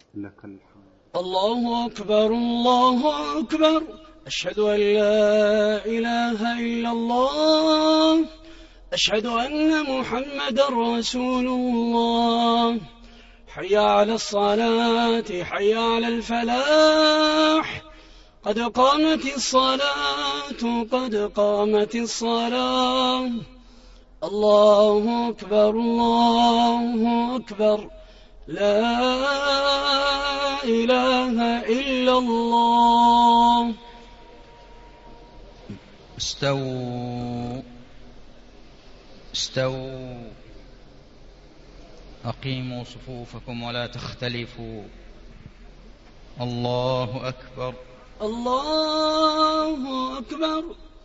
لك الحمد. الله أكبر الله أكبر. أشهد أن لا إله إلا الله. أشهد أن محمد رسول الله. حي على الصلاة حي على الفلاح. قد قامت الصلاة قد قامت الصلاة. الله أكبر الله أكبر. لا إله إلا الله. استووا استووا. أقيموا صفوفكم ولا تختلفوا. الله أكبر الله أكبر.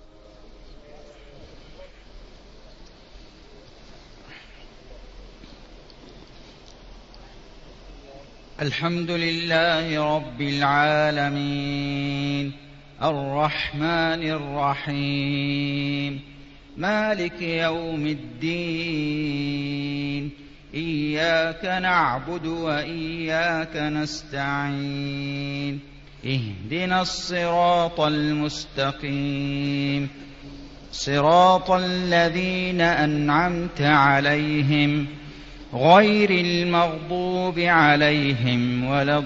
الحمد لله رب العالمين الرحمن الرحيم مالك يوم الدين. إياك نعبد وإياك نستعين. اهدنا الصراط المستقيم صراط الذين أنعمت عليهم غير المغضوب عليهم ولا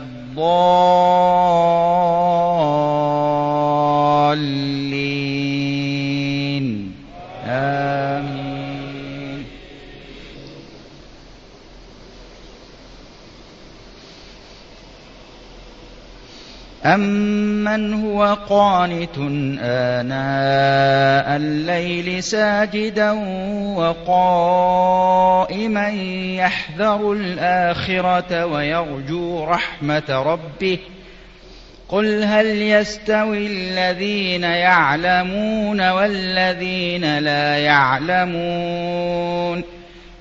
الضالين. آمين. أمن هو قانت آناء الليل ساجدا وقائما يحذر الآخرة ويرجو رحمة ربه. قل هل يستوي الذين يعلمون والذين لا يعلمون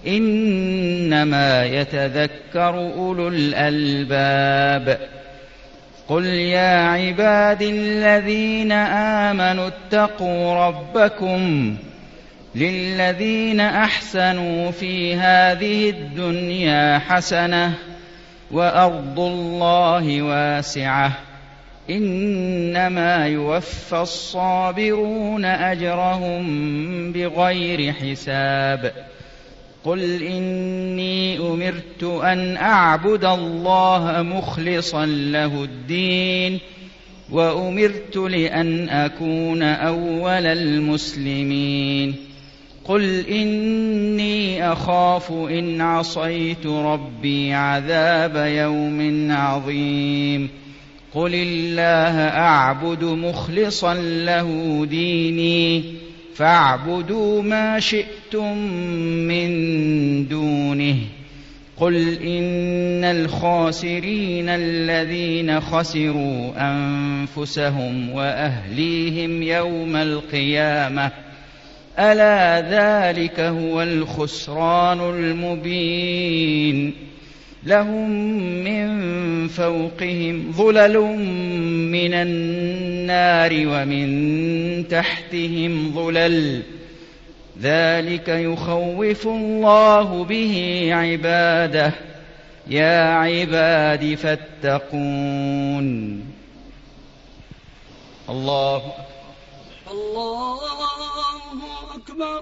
إنما يتذكر أولو الألباب. قل يا عباد الذين آمنوا اتقوا ربكم للذين أحسنوا في هذه الدنيا حسنة وأرض الله واسعة إنما يوفى الصابرون أجرهم بغير حساب. قل إني أمرت أن أعبد الله مخلصا له الدين وأمرت لأن أكون أول المسلمين. قل إني أخاف إن عصيت ربي عذاب يوم عظيم. قل الله أعبد مخلصا له ديني فاعبدوا ما شئتم من دونه. قل إن الخاسرين الذين خسروا أنفسهم وأهليهم يوم القيامة ألا ذلك هو الخسران المبين. لهم من فوقهم ظلل من النار ومن تحتهم ظلل ذلك يخوف الله به عباده. يا عباد فاتقون. الله أكبر.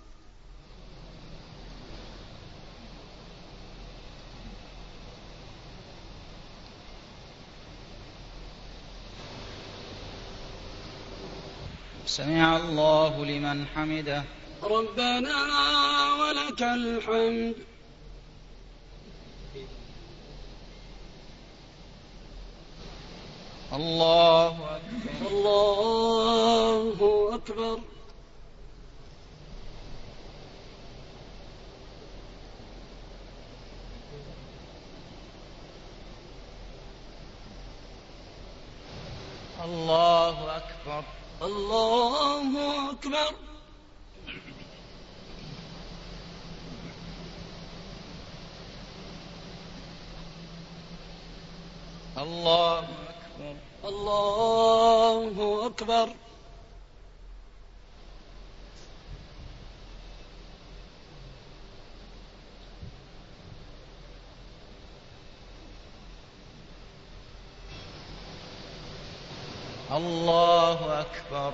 سمع الله لمن حمده. ربنا ولك الحمد. الله أكبر. الله أكبر. الله أكبر. الله أكبر. الله أكبر. الله أكبر. الله أكبر.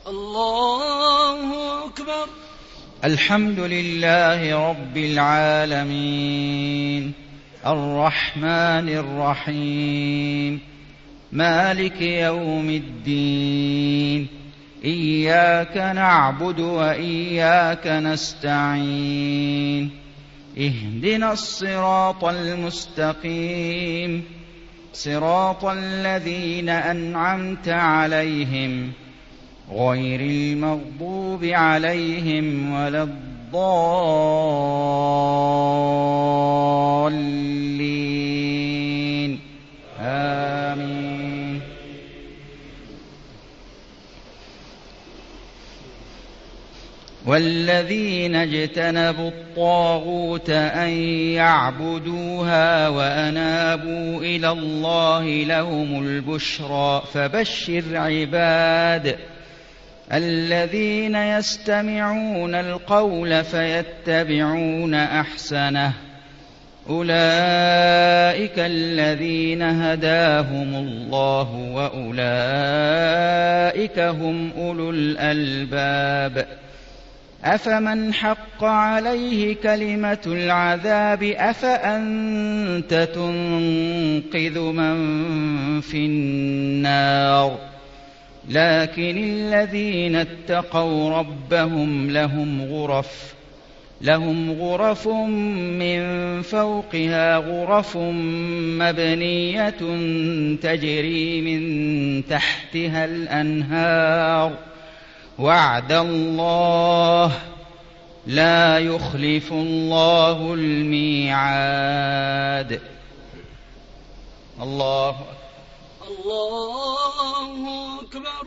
الله أكبر. الحمد لله رب العالمين الرحمن الرحيم مالك يوم الدين إياك نعبد وإياك نستعين اهدنا الصراط المستقيم صراط الذين أنعمت عليهم غير المغضوب عليهم ولا الضالين آمين. والذين اجتنبوا الطاغوت أن يعبدوها وأنابوا إلى الله لهم البشرى فبشر عباد الذين يستمعون القول فيتبعون أحسنه أولئك الذين هداهم الله وأولئك هم أولو الألباب. أفمن حق عليه كلمة العذاب أفأنت تنقذ من في النار لكن الذين اتقوا ربهم لهم غرف من فوقها غرف مبنية تجري من تحتها الأنهار وعد الله لا يخلف الله الميعاد. الله أكبر.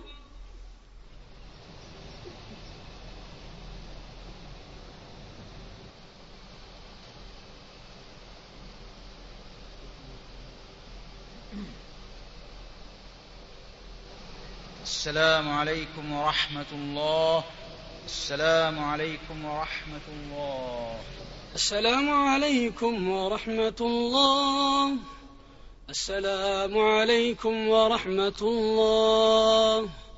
السلام عليكم ورحمة الله. السلام عليكم ورحمة الله. السلام عليكم ورحمة الله. السلام عليكم ورحمة الله.